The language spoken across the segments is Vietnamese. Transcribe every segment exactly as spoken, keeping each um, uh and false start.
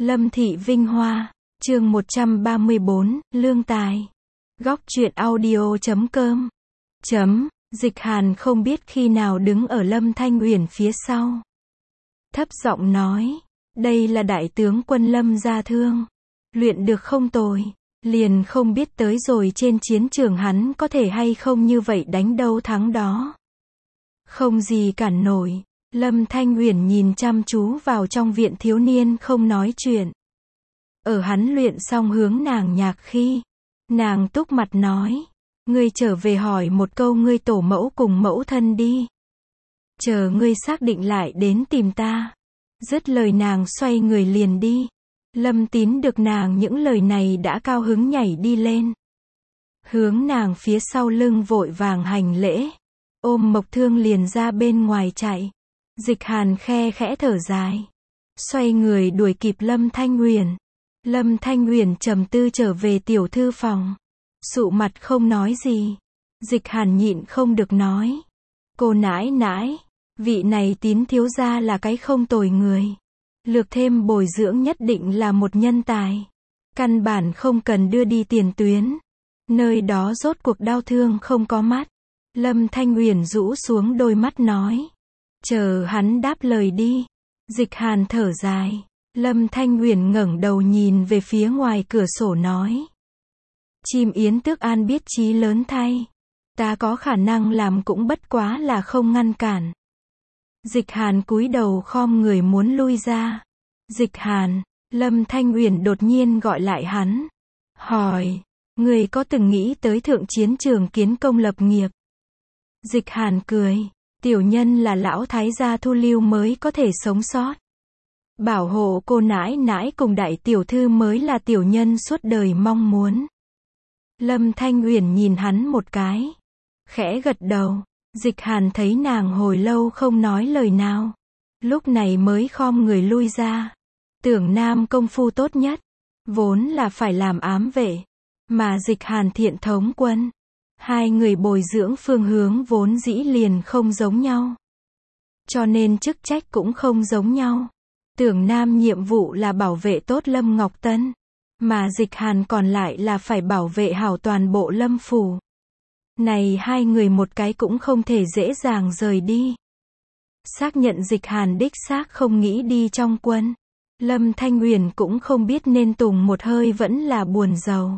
Lâm Thị Vinh Hoa, chương một trăm ba mươi bốn, Lương Tài. Góc truyện audio chấm com. Chấm, Dịch Hàn không biết khi nào đứng ở Lâm Thanh Uyển phía sau. Thấp giọng nói, đây là đại tướng quân Lâm gia thương. Luyện được không tồi, liền không biết tới rồi trên chiến trường hắn có thể hay không như vậy đánh đâu thắng đó. Không gì cản nổi. Lâm Thanh Uyển nhìn chăm chú vào trong viện thiếu niên không nói chuyện. Ở hắn luyện xong hướng nàng nhạc khi, nàng túc mặt nói, ngươi trở về hỏi một câu ngươi tổ mẫu cùng mẫu thân đi. Chờ ngươi xác định lại đến tìm ta. Dứt lời nàng xoay người liền đi. Lâm Tín được nàng những lời này đã cao hứng nhảy đi lên. Hướng nàng phía sau lưng vội vàng hành lễ. Ôm Mộc Thương liền ra bên ngoài chạy. Dịch Hàn khe khẽ thở dài. Xoay người đuổi kịp Lâm Thanh Uyển. Lâm Thanh Uyển trầm tư trở về tiểu thư phòng. Sụ mặt không nói gì. Dịch Hàn nhịn không được nói. Cô nãi nãi, vị này Tín thiếu gia là cái không tồi người. Lược thêm bồi dưỡng nhất định là một nhân tài. Căn bản không cần đưa đi tiền tuyến. Nơi đó rốt cuộc đau thương không có mắt. Lâm Thanh Uyển rũ xuống đôi mắt nói. Chờ hắn đáp lời đi. Dịch Hàn thở dài. Lâm Thanh Uyển ngẩng đầu nhìn về phía ngoài cửa sổ nói. Chim yến tước an biết chí lớn thay. Ta có khả năng làm cũng bất quá là không ngăn cản. Dịch Hàn cúi đầu khom người muốn lui ra. Dịch Hàn, Lâm Thanh Uyển đột nhiên gọi lại hắn. Hỏi, người có từng nghĩ tới thượng chiến trường kiến công lập nghiệp? Dịch Hàn cười. Tiểu nhân là lão thái gia thu lưu mới có thể sống sót. Bảo hộ cô nãi nãi cùng đại tiểu thư mới là tiểu nhân suốt đời mong muốn. Lâm Thanh Uyển nhìn hắn một cái. Khẽ gật đầu. Dịch Hàn thấy nàng hồi lâu không nói lời nào. Lúc này mới khom người lui ra. Tưởng Nam công phu tốt nhất. Vốn là phải làm ám vệ. Mà Dịch Hàn thiện thống quân. Hai người bồi dưỡng phương hướng vốn dĩ liền không giống nhau. Cho nên chức trách cũng không giống nhau. Tưởng Nam nhiệm vụ là bảo vệ tốt Lâm Ngọc Tân. Mà Dịch Hàn còn lại là phải bảo vệ hảo toàn bộ Lâm Phủ. Này hai người một cái cũng không thể dễ dàng rời đi. Xác nhận Dịch Hàn đích xác không nghĩ đi trong quân. Lâm Thanh Uyển cũng không biết nên tùng một hơi vẫn là buồn rầu.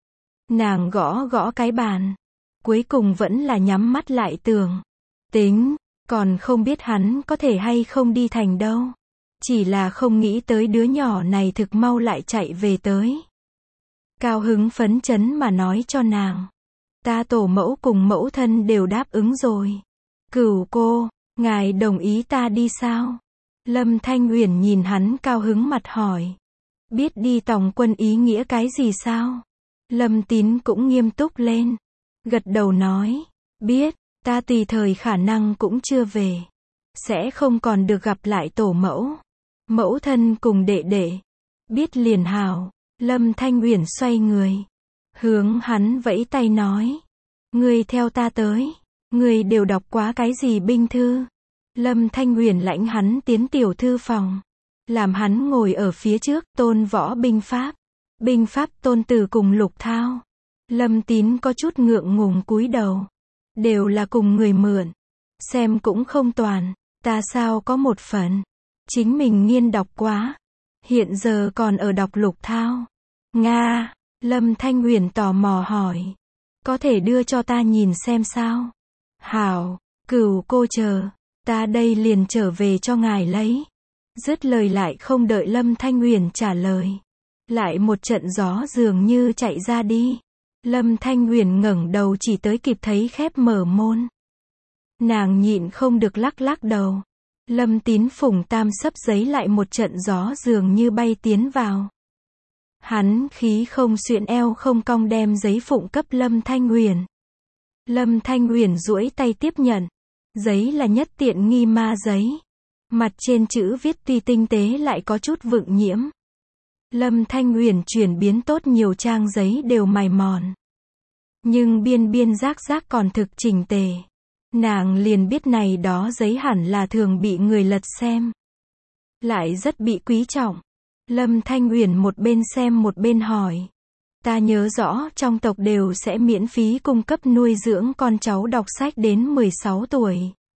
Nàng gõ gõ cái bàn. Cuối cùng vẫn là nhắm mắt lại tưởng. Tính, còn không biết hắn có thể hay không đi thành đâu. Chỉ là không nghĩ tới đứa nhỏ này thực mau lại chạy về tới. Cao hứng phấn chấn mà nói cho nàng. Ta tổ mẫu cùng mẫu thân đều đáp ứng rồi. Cửu cô, ngài đồng ý ta đi sao? Lâm Thanh Uyển nhìn hắn cao hứng mặt hỏi. Biết đi tòng quân ý nghĩa cái gì sao? Lâm Tín cũng nghiêm túc lên. Gật đầu nói, biết, ta tùy thời khả năng cũng chưa về. Sẽ không còn được gặp lại tổ mẫu. Mẫu thân cùng đệ đệ. Biết liền hảo. Lâm Thanh Uyển xoay người. Hướng hắn vẫy tay nói. Ngươi theo ta tới. Ngươi đều đọc quá cái gì binh thư? Lâm Thanh Uyển lãnh hắn tiến tiểu thư phòng. Làm hắn ngồi ở phía trước tôn võ binh pháp. Binh pháp tôn tử cùng Lục Thao. Lâm Tín có chút ngượng ngùng cúi đầu. Đều là cùng người mượn. Xem cũng không toàn. Ta sao có một phần. Chính mình nghiên đọc quá. Hiện giờ còn ở đọc Lục Thao. Nga. Lâm Thanh Uyển tò mò hỏi. Có thể đưa cho ta nhìn xem sao? Hảo. Cửu cô chờ. Ta đây liền trở về cho ngài lấy. Dứt lời lại không đợi Lâm Thanh Uyển trả lời. Lại một trận gió dường như chạy ra đi. Lâm Thanh Uyển ngẩng đầu chỉ tới kịp thấy khép mở môn. Nàng nhịn không được lắc lắc đầu. Lâm Tín phủng tam sấp giấy lại một trận gió dường như bay tiến vào. Hắn khí không xuyện eo không cong đem giấy phụng cấp Lâm Thanh Uyển. Lâm Thanh Uyển duỗi tay tiếp nhận. Giấy là nhất tiện nghi ma giấy. Mặt trên chữ viết tuy tinh tế lại có chút vượng nhiễm. Lâm Thanh Uyển chuyển biến tốt nhiều trang giấy đều mài mòn. Nhưng biên biên rác rác còn thực chỉnh tề. Nàng liền biết này đó giấy hẳn là thường bị người lật xem. Lại rất bị quý trọng. Lâm Thanh Uyển một bên xem một bên hỏi. Ta nhớ rõ trong tộc đều sẽ miễn phí cung cấp nuôi dưỡng con cháu đọc sách đến mười sáu tuổi.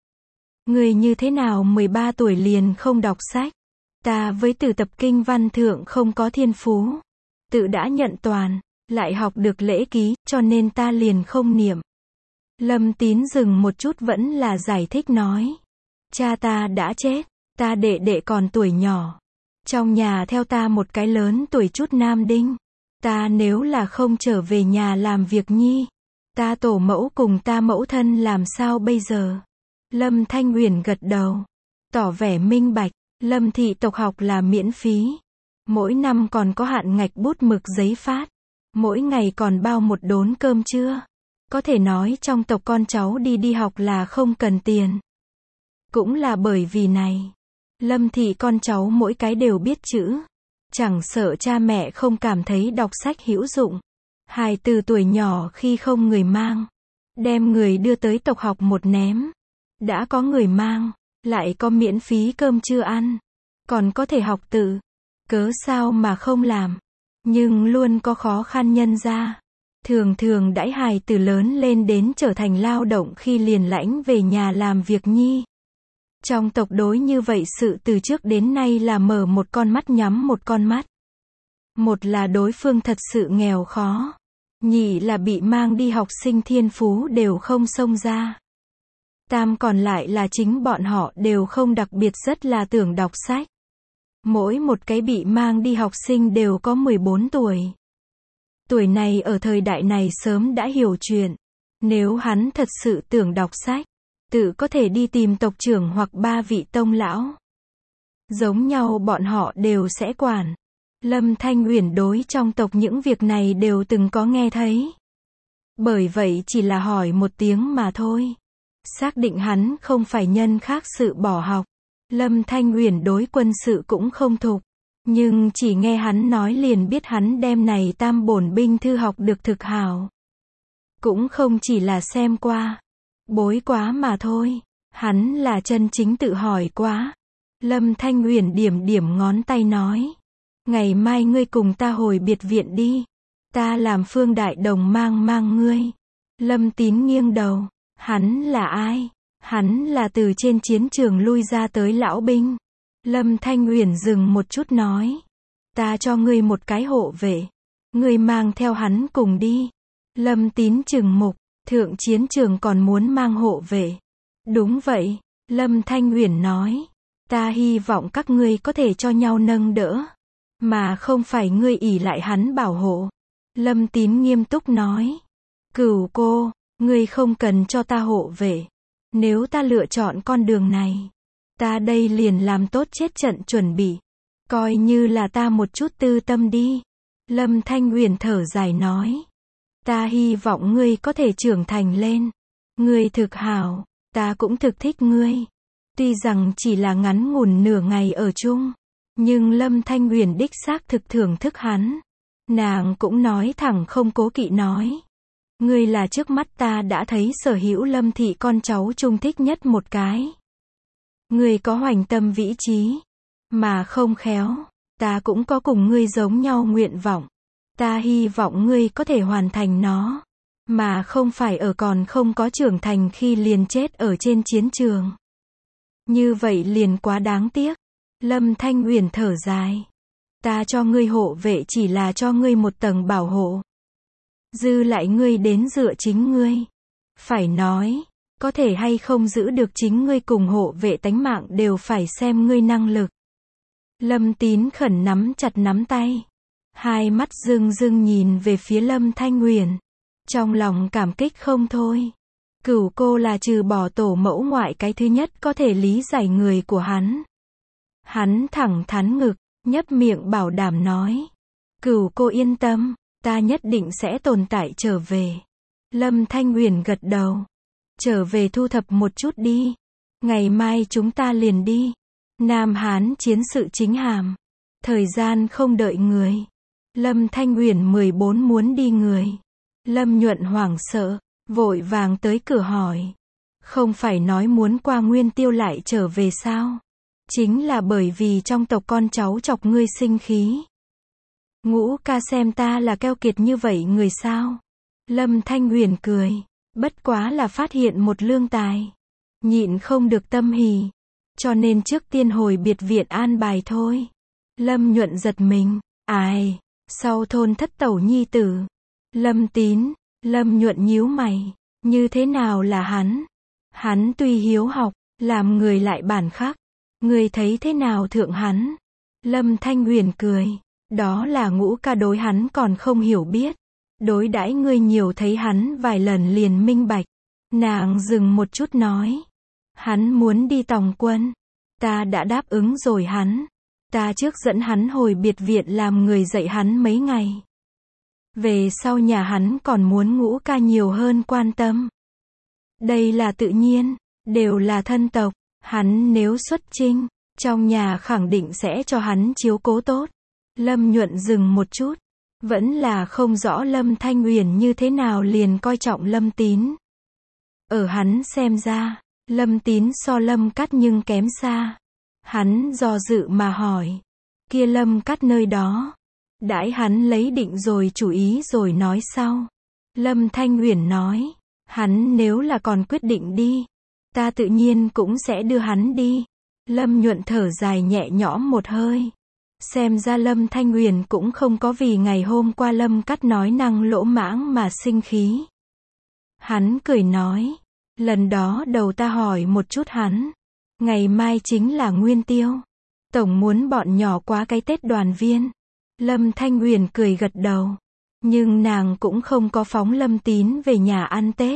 Người như thế nào mười ba tuổi liền không đọc sách? Ta với từ tập kinh văn thượng không có thiên phú. Tự đã nhận toàn, lại học được lễ ký, cho nên ta liền không niệm. Lâm Tín dừng một chút vẫn là giải thích nói. Cha ta đã chết, ta đệ đệ còn tuổi nhỏ. Trong nhà theo ta một cái lớn tuổi chút nam đinh. Ta nếu là không trở về nhà làm việc nhi, ta tổ mẫu cùng ta mẫu thân làm sao bây giờ? Lâm Thanh Uyển gật đầu, tỏ vẻ minh bạch, Lâm thị tộc học là miễn phí. Mỗi năm còn có hạn ngạch bút mực giấy phát. Mỗi ngày còn bao một đốn cơm trưa. Có thể nói trong tộc con cháu đi đi học là không cần tiền. Cũng là bởi vì này, Lâm thị con cháu mỗi cái đều biết chữ. Chẳng sợ cha mẹ không cảm thấy đọc sách hữu dụng. Hài từ tuổi nhỏ khi không người mang, đem người đưa tới tộc học một ném. Đã có người mang, lại có miễn phí cơm trưa ăn. Còn có thể học tự. Cớ sao mà không làm. Nhưng luôn có khó khăn nhân ra. Thường thường đãi hài từ lớn lên đến trở thành lao động khi liền lãnh về nhà làm việc nhi. Trong tộc đối như vậy sự từ trước đến nay là mở một con mắt nhắm một con mắt. Một là đối phương thật sự nghèo khó. Nhị là bị mang đi học sinh thiên phú đều không xông ra. Tam còn lại là chính bọn họ đều không đặc biệt rất là tưởng đọc sách. Mỗi một cái bị mang đi học sinh đều có mười bốn tuổi. Tuổi này ở thời đại này sớm đã hiểu chuyện. Nếu hắn thật sự tưởng đọc sách, tự có thể đi tìm tộc trưởng hoặc ba vị tông lão. Giống nhau bọn họ đều sẽ quản. Lâm Thanh Uyển đối trong tộc những việc này đều từng có nghe thấy. Bởi vậy chỉ là hỏi một tiếng mà thôi. Xác định hắn không phải nhân khác sự bỏ học. Lâm Thanh Uyển đối quân sự cũng không thục. Nhưng chỉ nghe hắn nói liền biết hắn đem này tam bổn binh thư học được thực hảo. Cũng không chỉ là xem qua, bối quá mà thôi. Hắn là chân chính tự hỏi quá. Lâm Thanh Uyển điểm điểm ngón tay nói. Ngày mai ngươi cùng ta hồi biệt viện đi. Ta làm Phương Đại Đồng mang mang ngươi. Lâm Tín nghiêng đầu. Hắn là ai? Hắn là từ trên chiến trường lui ra tới lão binh. Lâm Thanh Uyển dừng một chút nói. Ta cho ngươi một cái hộ vệ. Ngươi mang theo hắn cùng đi. Lâm Tín chừng mục. Thượng chiến trường còn muốn mang hộ vệ. Đúng vậy. Lâm Thanh Uyển nói. Ta hy vọng các ngươi có thể cho nhau nâng đỡ. Mà không phải ngươi ỷ lại hắn bảo hộ. Lâm Tín nghiêm túc nói. Cửu cô, ngươi không cần cho ta hộ vệ. Nếu ta lựa chọn con đường này, ta đây liền làm tốt chết trận chuẩn bị. Coi như là ta một chút tư tâm đi. Lâm Thanh Uyển thở dài nói. Ta hy vọng ngươi có thể trưởng thành lên. Ngươi thực hảo, ta cũng thực thích ngươi. Tuy rằng chỉ là ngắn ngủn nửa ngày ở chung, nhưng Lâm Thanh Uyển đích xác thực thưởng thức hắn. Nàng cũng nói thẳng không cố kỵ nói. Ngươi là trước mắt ta đã thấy sở hữu Lâm thị con cháu trung thích nhất một cái. Ngươi có hoành tâm vĩ chí, mà không khéo. Ta cũng có cùng ngươi giống nhau nguyện vọng. Ta hy vọng ngươi có thể hoàn thành nó, mà không phải ở còn không có trưởng thành khi liền chết ở trên chiến trường. Như vậy liền quá đáng tiếc. Lâm Thanh Uyển thở dài. Ta cho ngươi hộ vệ chỉ là cho ngươi một tầng bảo hộ. Dư lại ngươi đến dựa chính ngươi. Phải nói, có thể hay không giữ được chính ngươi cùng hộ vệ tánh mạng đều phải xem ngươi năng lực. Lâm Tín khẩn nắm chặt nắm tay. Hai mắt rưng rưng nhìn về phía Lâm Thanh Uyển. Trong lòng cảm kích không thôi. Cửu cô là trừ bỏ tổ mẫu ngoại cái thứ nhất có thể lý giải người của hắn. Hắn thẳng thắn ngực, nhấp miệng bảo đảm nói. Cửu cô yên tâm, ta nhất định sẽ tồn tại trở về. Lâm Thanh Uyển gật đầu. Trở về thu thập một chút đi. Ngày mai chúng ta liền đi. Nam Hán chiến sự chính hàm. Thời gian không đợi người. Lâm Thanh Uyển mười bốn muốn đi người. Lâm Nhuận hoảng sợ, vội vàng tới cửa hỏi. Không phải nói muốn qua Nguyên Tiêu lại trở về sao? Chính là bởi vì trong tộc con cháu chọc ngươi sinh khí. Ngũ ca xem ta là keo kiệt như vậy người sao? Lâm Thanh Huyền cười. Bất quá là phát hiện một lương tài. Nhịn không được tâm hỉ. Cho nên trước tiên hồi biệt viện an bài thôi. Lâm Nhuận giật mình. Ai? Sau thôn thất tẩu nhi tử. Lâm Tín. Lâm Nhuận nhíu mày. Như thế nào là hắn? Hắn tuy hiếu học, làm người lại bản khắc. Ngươi thấy thế nào thượng hắn? Lâm Thanh Huyền cười. Đó là Ngũ ca đối hắn còn không hiểu biết. Đối đãi ngươi nhiều thấy hắn vài lần liền minh bạch. Nàng dừng một chút nói. Hắn muốn đi tòng quân. Ta đã đáp ứng rồi hắn. Ta trước dẫn hắn hồi biệt viện làm người dạy hắn mấy ngày. Về sau nhà hắn còn muốn Ngũ ca nhiều hơn quan tâm. Đây là tự nhiên, đều là thân tộc. Hắn nếu xuất chinh, trong nhà khẳng định sẽ cho hắn chiếu cố tốt. Lâm Nhuận dừng một chút. Vẫn là không rõ Lâm Thanh Uyển như thế nào liền coi trọng Lâm Tín. Ở hắn xem ra, Lâm Tín so Lâm Cắt nhưng kém xa. Hắn do dự mà hỏi. Kia Lâm Cắt nơi đó. Đãi hắn lấy định rồi chủ ý rồi nói sau. Lâm Thanh Uyển nói. Hắn nếu là còn quyết định đi. Ta tự nhiên cũng sẽ đưa hắn đi. Lâm Nhuận thở dài nhẹ nhõm một hơi. Xem ra Lâm Thanh Uyển cũng không có vì ngày hôm qua Lâm Cắt nói năng lỗ mãng mà sinh khí. Hắn cười nói. Lần đó đầu ta hỏi một chút hắn. Ngày mai chính là Nguyên Tiêu. Tổng muốn bọn nhỏ quá cái Tết đoàn viên. Lâm Thanh Uyển cười gật đầu. Nhưng nàng cũng không có phóng Lâm Tín về nhà ăn Tết.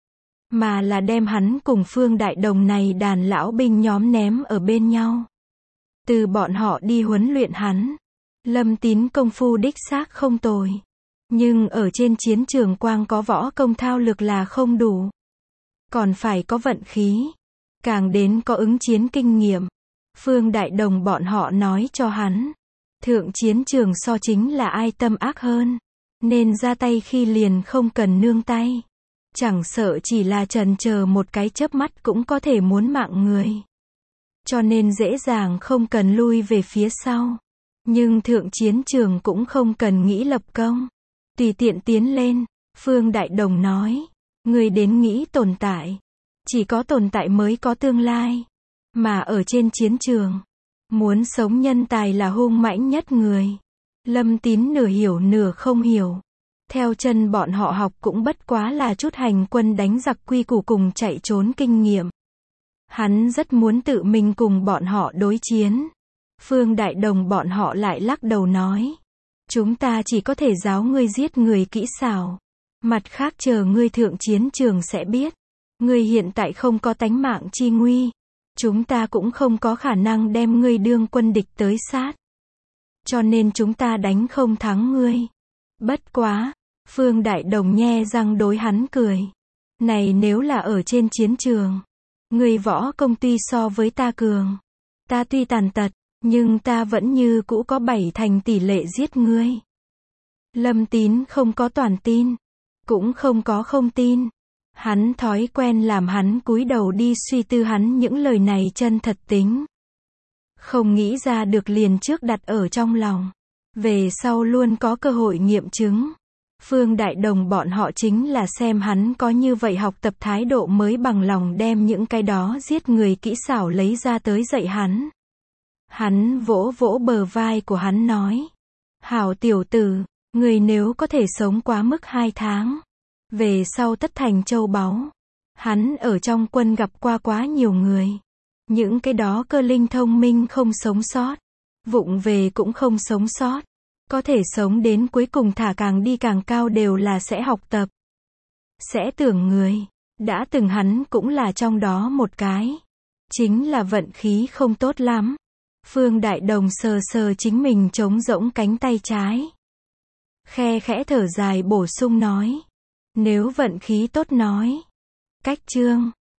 Mà là đem hắn cùng Phương Đại Đồng này đàn lão binh nhóm ném ở bên nhau. Từ bọn họ đi huấn luyện hắn. Lâm Tín công phu đích xác không tồi. Nhưng ở trên chiến trường quang có võ công thao lược là không đủ. Còn phải có vận khí. Càng đến có ứng chiến kinh nghiệm. Phương Đại Đồng bọn họ nói cho hắn. Thượng chiến trường so chính là ai tâm ác hơn. Nên ra tay khi liền không cần nương tay. Chẳng sợ chỉ là chần chờ một cái chớp mắt cũng có thể muốn mạng người. Cho nên dễ dàng không cần lui về phía sau. Nhưng thượng chiến trường cũng không cần nghĩ lập công. Tùy tiện tiến lên. Phương Đại Đồng nói. Người đến nghĩ tồn tại. Chỉ có tồn tại mới có tương lai. Mà ở trên chiến trường. Muốn sống nhân tài là hung mãnh nhất người. Lâm Tín nửa hiểu nửa không hiểu. Theo chân bọn họ học cũng bất quá là chút hành quân đánh giặc quy củ cùng chạy trốn kinh nghiệm. Hắn rất muốn tự mình cùng bọn họ đối chiến. Phương Đại Đồng bọn họ lại lắc đầu nói. Chúng ta chỉ có thể giáo ngươi giết người kỹ xảo. Mặt khác chờ ngươi thượng chiến trường sẽ biết. Ngươi hiện tại không có tánh mạng chi nguy. Chúng ta cũng không có khả năng đem ngươi đương quân địch tới sát. Cho nên chúng ta đánh không thắng ngươi. Bất quá. Phương Đại Đồng nhe răng đối hắn cười. Này nếu là ở trên chiến trường. Ngươi võ công tuy so với ta cường. Ta tuy tàn tật. Nhưng ta vẫn như cũ có bảy thành tỷ lệ giết ngươi. Lâm Tín không có toàn tin. Cũng không có không tin. Hắn thói quen làm hắn cúi đầu đi suy tư hắn những lời này chân thật tính. Không nghĩ ra được liền trước đặt ở trong lòng. Về sau luôn có cơ hội nghiệm chứng. Phương Đại Đồng bọn họ chính là xem hắn có như vậy học tập thái độ mới bằng lòng đem những cái đó giết người kỹ xảo lấy ra tới dạy hắn. Hắn vỗ vỗ bờ vai của hắn nói. Hảo tiểu tử, người nếu có thể sống quá mức hai tháng. Về sau tất thành châu báu. Hắn ở trong quân gặp qua quá nhiều người. Những cái đó cơ linh thông minh không sống sót. Vụng về cũng không sống sót. Có thể sống đến cuối cùng thả càng đi càng cao đều là sẽ học tập. Sẽ tưởng người. Đã từng hắn cũng là trong đó một cái. Chính là vận khí không tốt lắm. Phương Đại Đồng sờ sờ chính mình trống rỗng cánh tay trái. Khe khẽ thở dài bổ sung nói. Nếu vận khí tốt nói. Cách chương.